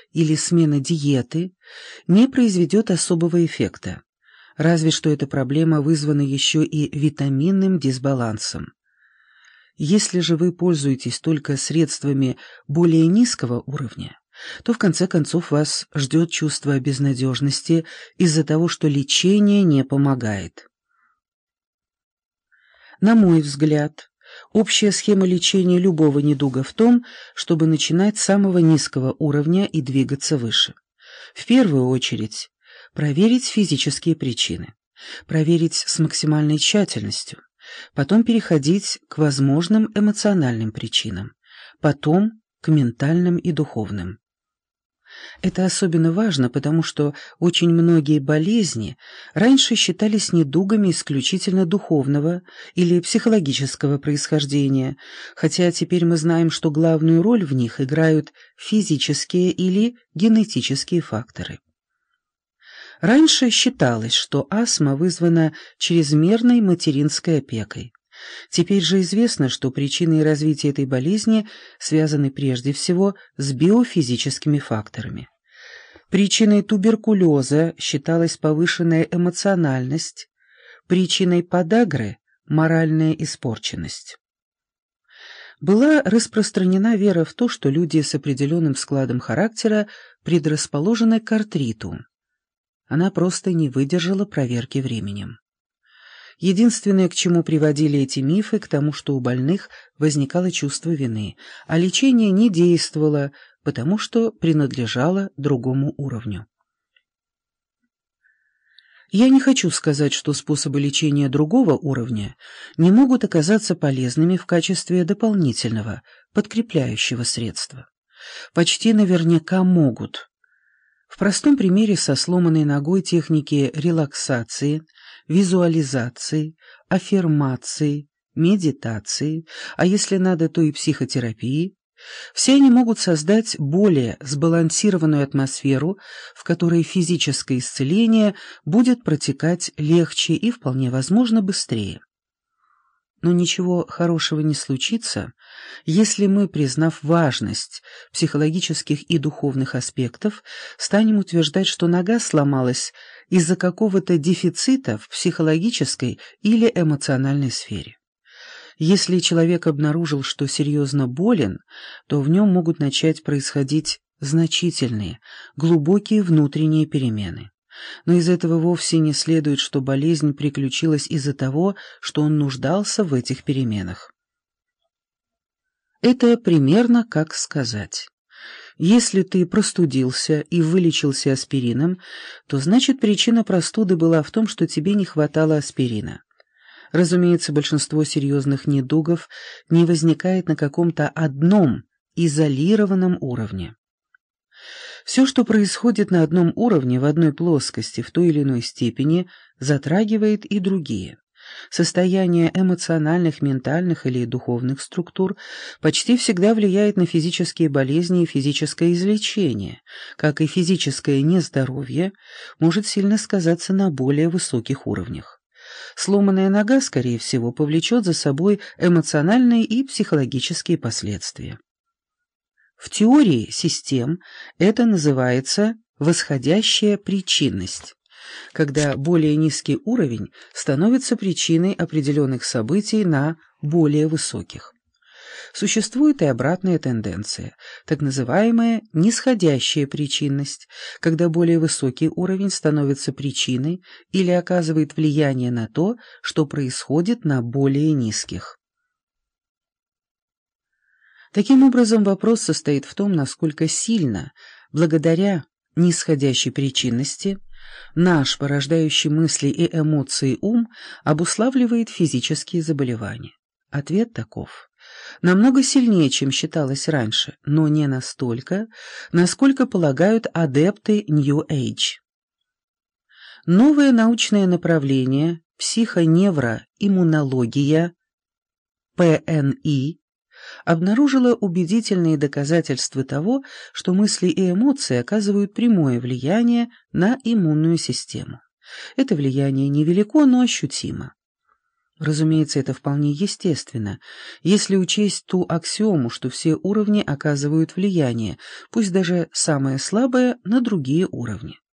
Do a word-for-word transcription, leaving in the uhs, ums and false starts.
или смена диеты не произведет особого эффекта, разве что эта проблема вызвана еще и витаминным дисбалансом. Если же вы пользуетесь только средствами более низкого уровня, то в конце концов вас ждет чувство безнадежности из-за того, что лечение не помогает. На мой взгляд, общая схема лечения любого недуга в том, чтобы начинать с самого низкого уровня и двигаться выше. В первую очередь, проверить физические причины, проверить с максимальной тщательностью, потом переходить к возможным эмоциональным причинам, потом к ментальным и духовным. Это особенно важно, потому что очень многие болезни раньше считались недугами исключительно духовного или психологического происхождения, хотя теперь мы знаем, что главную роль в них играют физические или генетические факторы. Раньше считалось, что астма вызвана чрезмерной материнской опекой. Теперь же известно, что причины развития этой болезни связаны прежде всего с биофизическими факторами. Причиной туберкулеза считалась повышенная эмоциональность, причиной подагры – моральная испорченность. Была распространена вера в то, что люди с определенным складом характера предрасположены к артриту. Она просто не выдержала проверки временем. Единственное, к чему приводили эти мифы, к тому, что у больных возникало чувство вины, а лечение не действовало, потому что принадлежало другому уровню. Я не хочу сказать, что способы лечения другого уровня не могут оказаться полезными в качестве дополнительного, подкрепляющего средства. Почти наверняка могут. В простом примере со сломанной ногой техники релаксации, визуализации, аффирмации, медитации, а если надо, то и психотерапии, все они могут создать более сбалансированную атмосферу, в которой физическое исцеление будет протекать легче и, вполне возможно, быстрее. Но ничего хорошего не случится, если мы, признав важность психологических и духовных аспектов, станем утверждать, что нога сломалась из-за какого-то дефицита в психологической или эмоциональной сфере. Если человек обнаружил, что серьезно болен, то в нем могут начать происходить значительные, глубокие внутренние перемены. Но из этого вовсе не следует, что болезнь приключилась из-за того, что он нуждался в этих переменах. Это примерно как сказать: если ты простудился и вылечился аспирином, то значит причина простуды была в том, что тебе не хватало аспирина. Разумеется, большинство серьезных недугов не возникает на каком-то одном изолированном уровне. Все, что происходит на одном уровне, в одной плоскости, в той или иной степени, затрагивает и другие. Состояние эмоциональных, ментальных или духовных структур почти всегда влияет на физические болезни и физическое излечение, как и физическое нездоровье может сильно сказаться на более высоких уровнях. Сломанная нога, скорее всего, повлечет за собой эмоциональные и психологические последствия. В теории систем это называется восходящая причинность, когда более низкий уровень становится причиной определенных событий на более высоких. Существует и обратная тенденция, так называемая нисходящая причинность, когда более высокий уровень становится причиной или оказывает влияние на то, что происходит на более низких. Таким образом, вопрос состоит в том, насколько сильно, благодаря нисходящей причинности, наш порождающий мысли и эмоции ум обуславливает физические заболевания. Ответ таков: намного сильнее, чем считалось раньше, но не настолько, насколько полагают адепты New Age. Новое научное направление психоневроиммунология, пэ эн и, обнаружила убедительные доказательства того, что мысли и эмоции оказывают прямое влияние на иммунную систему. Это влияние невелико, но ощутимо. Разумеется, это вполне естественно, если учесть ту аксиому, что все уровни оказывают влияние, пусть даже самое слабое, на другие уровни.